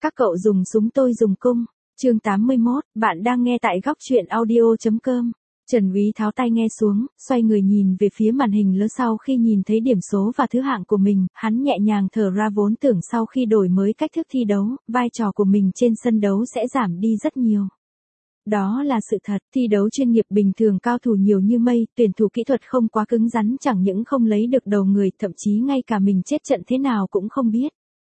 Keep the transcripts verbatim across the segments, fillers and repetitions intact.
Các cậu dùng súng tôi dùng cung. Chương tám mươi mốt, bạn đang nghe tại góc truyện audio chấm com. Trần Úy tháo tai nghe xuống, xoay người nhìn về phía màn hình lớn sau khi nhìn thấy điểm số và thứ hạng của mình, hắn nhẹ nhàng thở ra vốn tưởng sau khi đổi mới cách thức thi đấu, vai trò của mình trên sân đấu sẽ giảm đi rất nhiều. Đó là sự thật, thi đấu chuyên nghiệp bình thường cao thủ nhiều như mây, tuyển thủ kỹ thuật không quá cứng rắn chẳng những không lấy được đầu người, thậm chí ngay cả mình chết trận thế nào cũng không biết.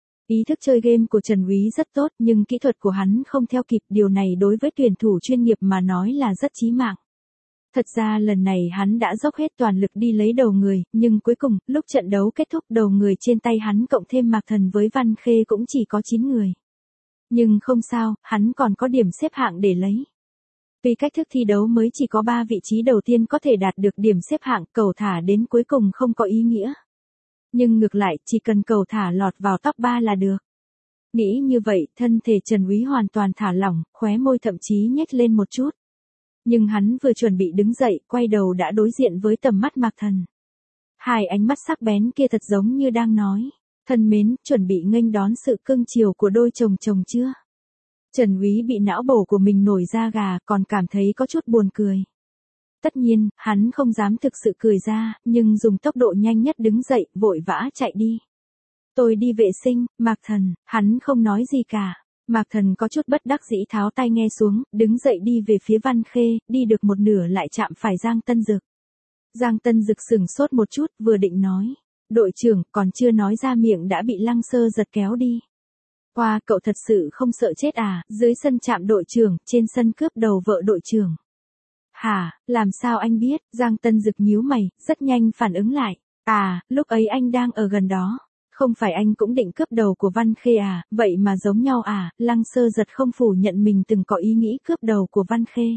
Ý thức chơi game của Trần Úy rất tốt nhưng kỹ thuật của hắn không theo kịp, điều này đối với tuyển thủ chuyên nghiệp mà nói là rất chí mạng. Thật ra lần này hắn đã dốc hết toàn lực đi lấy đầu người, nhưng cuối cùng, lúc trận đấu kết thúc đầu người trên tay hắn cộng thêm Mạc Thần với Văn Khê cũng chỉ có chín người. Nhưng không sao, hắn còn có điểm xếp hạng để lấy. Vì cách thức thi đấu mới chỉ có ba vị trí đầu tiên có thể đạt được điểm xếp hạng, cầu thả đến cuối cùng không có ý nghĩa. Nhưng ngược lại, chỉ cần cầu thả lọt vào top ba là được. Nghĩ như vậy, thân thể Trần Úy hoàn toàn thả lỏng, khóe môi thậm chí nhếch lên một chút. Nhưng hắn vừa chuẩn bị đứng dậy, quay đầu đã đối diện với tầm mắt Mạc Thần. Hai ánh mắt sắc bén kia thật giống như đang nói, thân mến, chuẩn bị nghênh đón sự cưng chiều của đôi chồng chồng chưa? Trần Úy bị não bổ của mình nổi da gà, còn cảm thấy có chút buồn cười. Tất nhiên, hắn không dám thực sự cười ra, nhưng dùng tốc độ nhanh nhất đứng dậy, vội vã chạy đi. Tôi đi vệ sinh, Mạc Thần, hắn không nói gì cả. Mạc Thần có chút bất đắc dĩ tháo tai nghe xuống, đứng dậy đi về phía Văn Khê, đi được một nửa lại chạm phải Giang Tân Dực. Giang Tân Dực sửng sốt một chút, vừa định nói. Đội trưởng, còn chưa nói ra miệng đã bị Lăng Sơ giật kéo đi. Wow, cậu thật sự không sợ chết à, dưới sân chạm đội trưởng, trên sân cướp đầu vợ đội trưởng. Hả, làm sao anh biết? Giang Tân Dực nhíu mày, rất nhanh phản ứng lại. À, lúc ấy anh đang ở gần đó. Không phải anh cũng định cướp đầu của Văn Khê à, vậy mà giống nhau à? Lăng Sơ giật không phủ nhận mình từng có ý nghĩ cướp đầu của Văn Khê.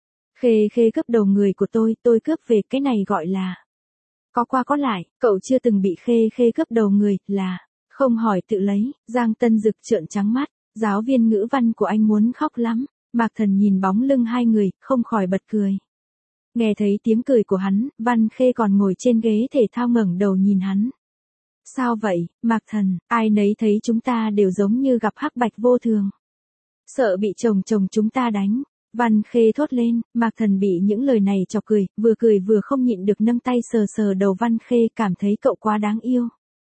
Khê Khê cướp đầu người của tôi, tôi cướp về, cái này gọi là có qua có lại, cậu chưa từng bị Khê Khê cướp đầu người, là không hỏi tự lấy. Giang Tân Dực trợn trắng mắt, giáo viên ngữ văn của anh muốn khóc lắm. Mạc Thần nhìn bóng lưng hai người, không khỏi bật cười. Nghe thấy tiếng cười của hắn, Văn Khê còn ngồi trên ghế thể thao ngẩng đầu nhìn hắn. Sao vậy, Mạc Thần, ai nấy thấy chúng ta đều giống như gặp hắc bạch vô thường. Sợ bị chồng chồng chúng ta đánh. Văn Khê thốt lên, Mạc Thần bị những lời này chọc cười, vừa cười vừa không nhịn được nâng tay sờ sờ đầu Văn Khê, cảm thấy cậu quá đáng yêu.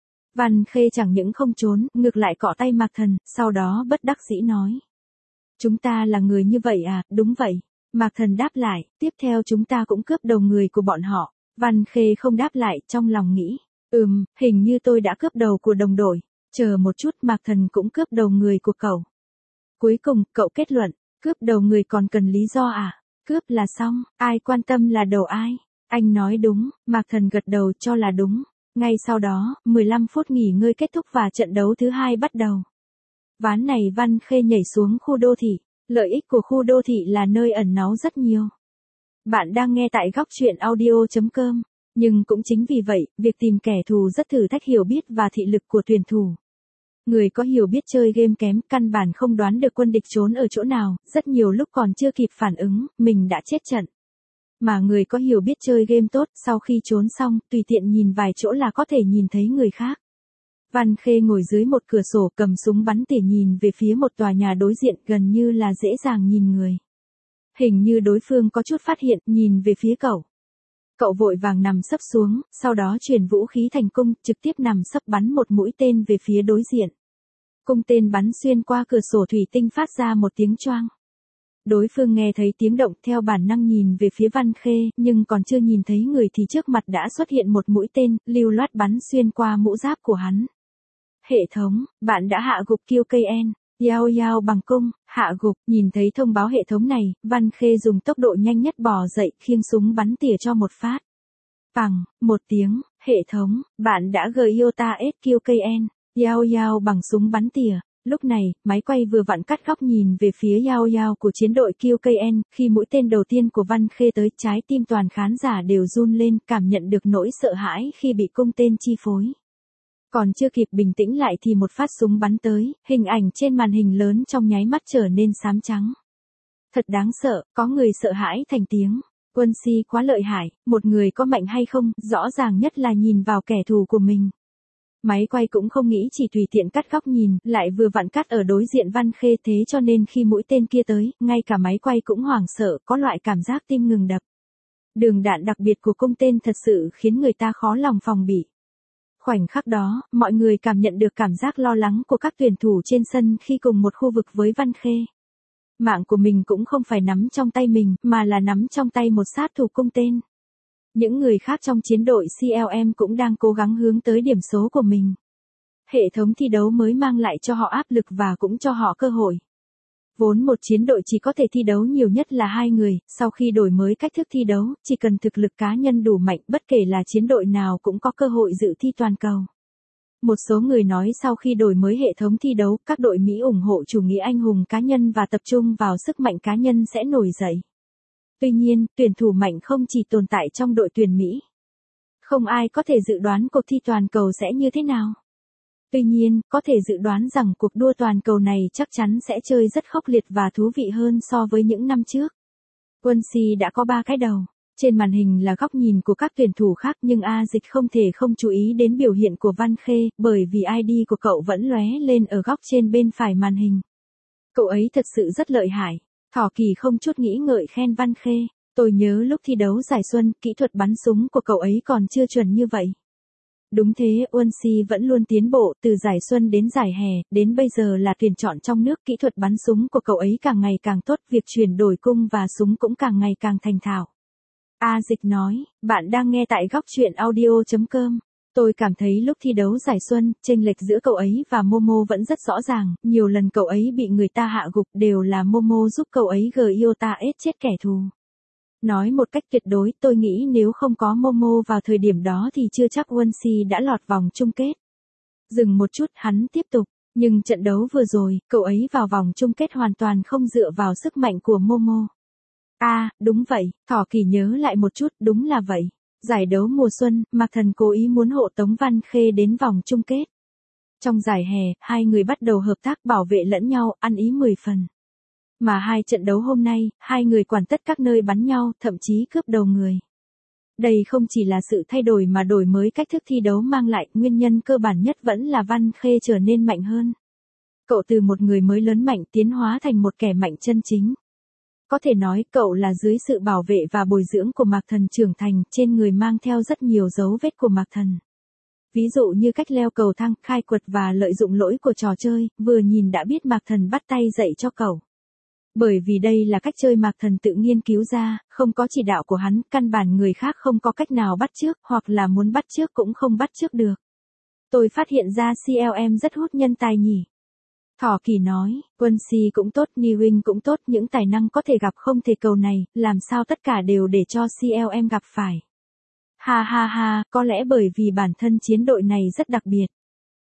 Văn Khê chẳng những không trốn, ngược lại cọ tay Mạc Thần, sau đó bất đắc dĩ nói. Chúng ta là người như vậy à, đúng vậy. Mạc Thần đáp lại, tiếp theo chúng ta cũng cướp đầu người của bọn họ. Văn Khê không đáp lại, trong lòng nghĩ. Ừm, hình như tôi đã cướp đầu của đồng đội. Chờ một chút, Mạc Thần cũng cướp đầu người của cậu. Cuối cùng, cậu kết luận, cướp đầu người còn cần lý do à? Cướp là xong, ai quan tâm là đầu ai? Anh nói đúng, Mạc Thần gật đầu cho là đúng. Ngay sau đó, mười lăm phút nghỉ ngơi kết thúc và trận đấu thứ hai bắt đầu. Ván này Văn Khê nhảy xuống khu đô thị. Lợi ích của khu đô thị là nơi ẩn náu rất nhiều. Bạn đang nghe tại góc truyện audio chấm com. Nhưng cũng chính vì vậy, việc tìm kẻ thù rất thử thách hiểu biết và thị lực của tuyển thủ. Người có hiểu biết chơi game kém, căn bản không đoán được quân địch trốn ở chỗ nào, rất nhiều lúc còn chưa kịp phản ứng, mình đã chết trận. Mà người có hiểu biết chơi game tốt, sau khi trốn xong, tùy tiện nhìn vài chỗ là có thể nhìn thấy người khác. Văn Khê ngồi dưới một cửa sổ cầm súng bắn tỉa nhìn về phía một tòa nhà đối diện, gần như là dễ dàng nhìn người. Hình như đối phương có chút phát hiện, nhìn về phía cậu. Cậu vội vàng nằm sấp xuống, sau đó chuyển vũ khí thành cung, trực tiếp nằm sấp bắn một mũi tên về phía đối diện. Cung tên bắn xuyên qua cửa sổ thủy tinh phát ra một tiếng choang. Đối phương nghe thấy tiếng động theo bản năng nhìn về phía Văn Khê, nhưng còn chưa nhìn thấy người thì trước mặt đã xuất hiện một mũi tên, lưu loát bắn xuyên qua mũ giáp của hắn. Hệ thống, bạn đã hạ gục Kill K N. Yao Yao bằng cung, hạ gục, nhìn thấy thông báo hệ thống này, Văn Khê dùng tốc độ nhanh nhất bò dậy, khiêng súng bắn tỉa cho một phát. Bằng, một tiếng, hệ thống, bạn đã gợi Iota S Kill K N. Yao Yao bằng súng bắn tỉa. Lúc này, máy quay vừa vặn cắt góc nhìn về phía Yao Yao của chiến đội Kill K N, khi mũi tên đầu tiên của Văn Khê tới, trái tim toàn khán giả đều run lên, cảm nhận được nỗi sợ hãi khi bị cung tên chi phối. Còn chưa kịp bình tĩnh lại thì một phát súng bắn tới, hình ảnh trên màn hình lớn trong nháy mắt trở nên xám trắng. Thật đáng sợ, có người sợ hãi thành tiếng. Quân si quá lợi hại, một người có mạnh hay không, rõ ràng nhất là nhìn vào kẻ thù của mình. Máy quay cũng không nghĩ chỉ tùy tiện cắt góc nhìn, lại vừa vặn cắt ở đối diện Văn Khê, thế cho nên khi mũi tên kia tới, ngay cả máy quay cũng hoảng sợ, có loại cảm giác tim ngừng đập. Đường đạn đặc biệt của cung tên thật sự khiến người ta khó lòng phòng bị. Khoảnh khắc đó, mọi người cảm nhận được cảm giác lo lắng của các tuyển thủ trên sân khi cùng một khu vực với Văn Khê. Mạng của mình cũng không phải nắm trong tay mình, mà là nắm trong tay một sát thủ cung tên. Những người khác trong chiến đội xê lờ em cũng đang cố gắng hướng tới điểm số của mình. Hệ thống thi đấu mới mang lại cho họ áp lực và cũng cho họ cơ hội. Vốn một chiến đội chỉ có thể thi đấu nhiều nhất là hai người, sau khi đổi mới cách thức thi đấu, chỉ cần thực lực cá nhân đủ mạnh, bất kể là chiến đội nào cũng có cơ hội dự thi toàn cầu. Một số người nói sau khi đổi mới hệ thống thi đấu, các đội Mỹ ủng hộ chủ nghĩa anh hùng cá nhân và tập trung vào sức mạnh cá nhân sẽ nổi dậy. Tuy nhiên, tuyển thủ mạnh không chỉ tồn tại trong đội tuyển Mỹ. Không ai có thể dự đoán cuộc thi toàn cầu sẽ như thế nào. Tuy nhiên, có thể dự đoán rằng cuộc đua toàn cầu này chắc chắn sẽ chơi rất khốc liệt và thú vị hơn so với những năm trước. Quân Si đã có ba cái đầu. Trên màn hình là góc nhìn của các tuyển thủ khác nhưng A Dịch không thể không chú ý đến biểu hiện của Văn Khê, bởi vì i đê của cậu vẫn lóe lên ở góc trên bên phải màn hình. Cậu ấy thật sự rất lợi hại. Thỏ Kỳ không chút nghĩ ngợi khen Văn Khê. Tôi nhớ lúc thi đấu giải xuân, kỹ thuật bắn súng của cậu ấy còn chưa chuẩn như vậy. Đúng thế, Uân Si vẫn luôn tiến bộ, từ giải xuân đến giải hè, đến bây giờ là tuyển chọn trong nước, kỹ thuật bắn súng của cậu ấy càng ngày càng tốt, việc chuyển đổi cung và súng cũng càng ngày càng thành thạo. A Dịch nói, bạn đang nghe tại góc truyện audio chấm com. Tôi cảm thấy lúc thi đấu giải xuân, chênh lệch giữa cậu ấy và Momo vẫn rất rõ ràng, nhiều lần cậu ấy bị người ta hạ gục đều là Momo giúp cậu ấy giê i o tê ét chết kẻ thù. Nói một cách tuyệt đối, tôi nghĩ nếu không có Momo vào thời điểm đó thì chưa chắc Uân Si đã lọt vòng chung kết. Dừng một chút, hắn tiếp tục, nhưng trận đấu vừa rồi, cậu ấy vào vòng chung kết hoàn toàn không dựa vào sức mạnh của Momo. À, đúng vậy, Thỏ Kỳ nhớ lại một chút, đúng là vậy. Giải đấu mùa xuân, Mạc Thần cố ý muốn hộ tống Văn Khê đến vòng chung kết. Trong giải hè, hai người bắt đầu hợp tác bảo vệ lẫn nhau, ăn ý mười phần. Mà hai trận đấu hôm nay, hai người quản tất các nơi bắn nhau, thậm chí cướp đầu người. Đây không chỉ là sự thay đổi mà đổi mới cách thức thi đấu mang lại, nguyên nhân cơ bản nhất vẫn là Văn Khê trở nên mạnh hơn. Cậu từ một người mới lớn mạnh tiến hóa thành một kẻ mạnh chân chính. Có thể nói cậu là dưới sự bảo vệ và bồi dưỡng của Mạc Thần trưởng thành, trên người mang theo rất nhiều dấu vết của Mạc Thần. Ví dụ như cách leo cầu thang, khai quật và lợi dụng lỗi của trò chơi, vừa nhìn đã biết Mạc Thần bắt tay dạy cho cậu. Bởi vì đây là cách chơi Mạc Thần tự nghiên cứu ra, không có chỉ đạo của hắn, căn bản người khác không có cách nào bắt chước, hoặc là muốn bắt chước cũng không bắt chước được. Tôi phát hiện ra xê lờ em rất hút nhân tài nhỉ. Thỏ Kỳ nói, Uân Si cũng tốt, Niwing cũng tốt, những tài năng có thể gặp không thể cầu này, làm sao tất cả đều để cho xê lờ em gặp phải. Ha ha ha, có lẽ bởi vì bản thân chiến đội này rất đặc biệt.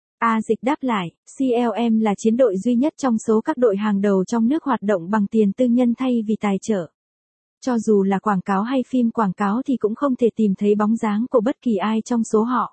A Dịch đáp lại, xê lờ em là chiến đội duy nhất trong số các đội hàng đầu trong nước hoạt động bằng tiền tư nhân thay vì tài trợ. Cho dù là quảng cáo hay phim quảng cáo thì cũng không thể tìm thấy bóng dáng của bất kỳ ai trong số họ.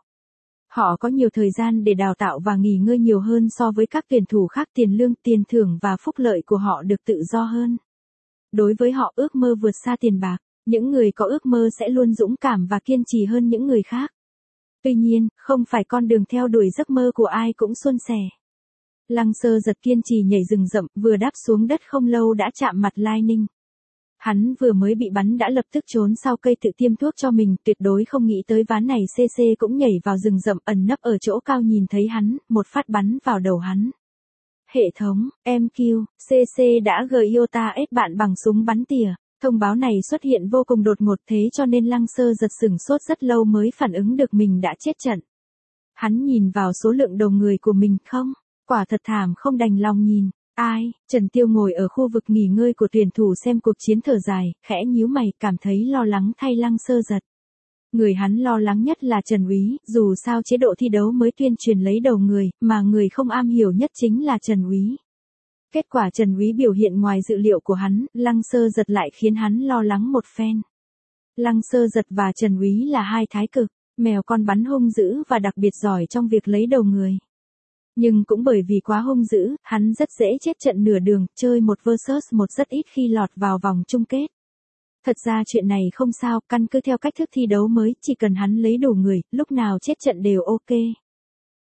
Họ có nhiều thời gian để đào tạo và nghỉ ngơi nhiều hơn so với các tuyển thủ khác, tiền lương, tiền thưởng và phúc lợi của họ được tự do hơn. Đối với họ, ước mơ vượt xa tiền bạc, những người có ước mơ sẽ luôn dũng cảm và kiên trì hơn những người khác. Tuy nhiên, không phải con đường theo đuổi giấc mơ của ai cũng suôn sẻ. Lăng Sơ Giật kiên trì nhảy rừng rậm, vừa đáp xuống đất không lâu đã chạm mặt Lai Ninh. Hắn vừa mới bị bắn đã lập tức trốn sau cây tự tiêm thuốc cho mình, tuyệt đối không nghĩ tới ván này xê xê cũng nhảy vào rừng rậm ẩn nấp ở chỗ cao nhìn thấy hắn, một phát bắn vào đầu hắn. Hệ thống, em kiu, xê xê đã giê i o tê ét bạn bằng súng bắn tỉa. Thông báo này xuất hiện vô cùng đột ngột thế cho nên Lăng Sơ Giật sửng sốt rất lâu mới phản ứng được mình đã chết trận. Hắn nhìn vào số lượng đầu người của mình không, quả thật thảm không đành lòng nhìn. Ai, Trần Tiêu ngồi ở khu vực nghỉ ngơi của tuyển thủ xem cuộc chiến thở dài, khẽ nhíu mày, cảm thấy lo lắng thay Lăng Sơ Giật. Người hắn lo lắng nhất là Trần Úy, dù sao chế độ thi đấu mới tuyên truyền lấy đầu người, mà người không am hiểu nhất chính là Trần Úy. Kết quả Trần Úy biểu hiện ngoài dự liệu của hắn, Lăng Sơ Giật lại khiến hắn lo lắng một phen. Lăng Sơ Giật và Trần Úy là hai thái cực, mèo con bắn hung dữ và đặc biệt giỏi trong việc lấy đầu người. Nhưng cũng bởi vì quá hung dữ, hắn rất dễ chết trận nửa đường, chơi một versus một rất ít khi lọt vào vòng chung kết. Thật ra chuyện này không sao, căn cứ theo cách thức thi đấu mới, chỉ cần hắn lấy đủ người, lúc nào chết trận đều ok.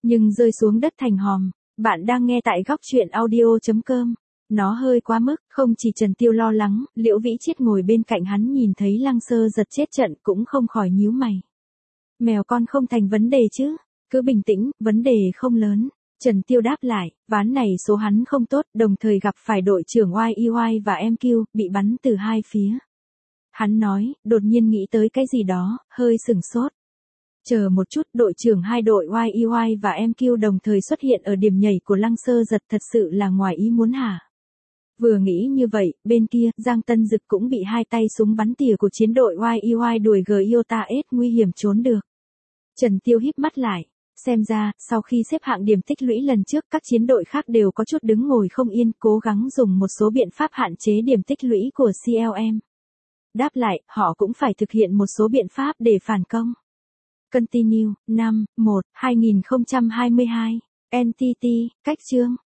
nhưng rơi xuống đất thành hòm. Bạn đang nghe tại góc chuyện audio chấm com. Nó hơi quá mức, không chỉ Trần Tiêu lo lắng, Liễu Vĩ Chiết ngồi bên cạnh hắn nhìn thấy Lăng Sơ giật chết trận cũng không khỏi nhíu mày. Mèo con không thành vấn đề chứ, cứ bình tĩnh, vấn đề không lớn. Trần Tiêu đáp lại, ván này số hắn không tốt, đồng thời gặp phải đội trưởng Y E Y và em Q, bị bắn từ hai phía. Hắn nói, đột nhiên nghĩ tới cái gì đó, hơi sửng sốt. Chờ một chút, đội trưởng hai đội Y E Y và em Q đồng thời xuất hiện ở điểm nhảy của Lăng Sơ giật thật sự là ngoài ý muốn hả? Vừa nghĩ như vậy, bên kia, Giang Tân Dực cũng bị hai tay súng bắn tỉa của chiến đội Y E Y đuổi G I O T A S nguy hiểm trốn được. Trần Tiêu híp mắt lại. Xem ra, sau khi xếp hạng điểm tích lũy lần trước các chiến đội khác đều có chút đứng ngồi không yên, cố gắng dùng một số biện pháp hạn chế điểm tích lũy của C L M. Đáp lại, họ cũng phải thực hiện một số biện pháp để phản công. Continue, năm, một, hai nghìn không trăm hai mươi hai. N T T, cách chương.